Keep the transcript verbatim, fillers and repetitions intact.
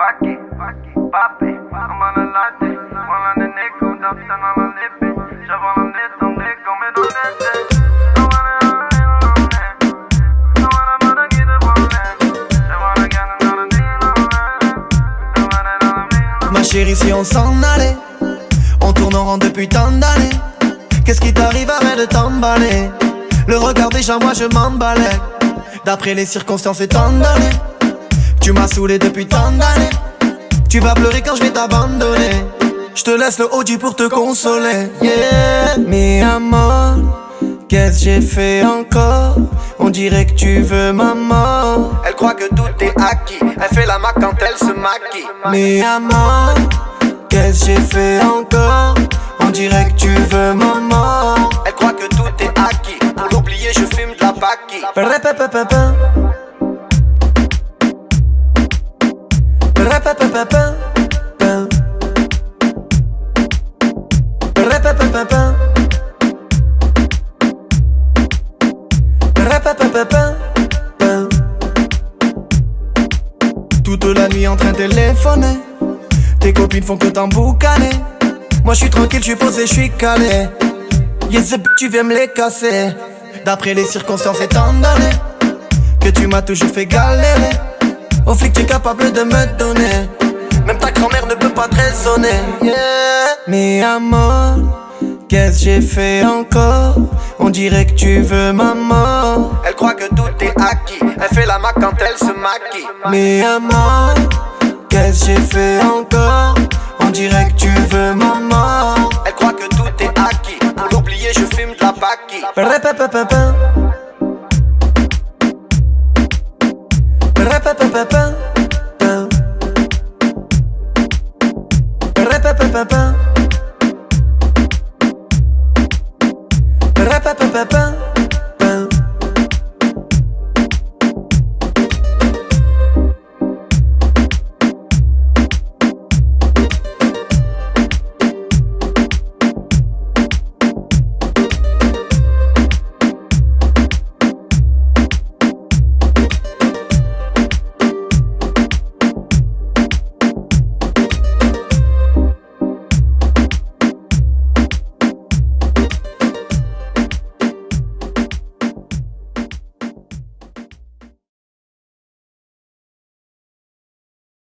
Paki, papi, toma la latte, mola de Nico, dat zijn alle lippen. Ze vallen dit om dik, kom met ons netten. Ma chérie, si on s'en allait, on tourne en rond depuis tant d'années. Qu'est-ce qui t'arrive, arrête de t'emballer. Le regard déjà, moi je m'emballais. D'après les circonstances étant données, tu m'as saoulé depuis tant d'années. Tu vas pleurer quand je vais t'abandonner. Je te laisse le Audi pour te consoler. Yeah, mi amor, qu'est-ce que j'ai fait encore? On dirait que tu veux ma mort. Elle croit que tout est acquis. Elle fait la mac quand elle se maquille. Mi amor, qu'est-ce que j'ai fait encore? On dirait que tu veux ma mort. Elle croit que tout est acquis. Pour l'oublier je fume de la paki. Répépépépé. Répépépépé. Répépépépé. Répépépépé. Toute la nuit en train de téléphoner. Tes copines font que t'emboucaner. Moi je suis tranquille, je suis posé, je suis calé. Yes, tu viens me les casser. D'après les circonstances étant donné que tu m'as toujours fait galérer. Au flic tu es capable de me donner. Même ta grand-mère ne peut pas te raisonner. Yeah. Mi amor, qu'est-ce que j'ai fait encore? On dirait que tu veux ma mort. Elle croit que tout est acquis. Elle fait la mac quand elle se maquille. Mi amor, qu'est-ce que j'ai fait encore? On dirait que tu veux ma mort. Elle croit que tout est acquis. Pour l'oublier je fume de la paki. Répépépépé. Répépépépé.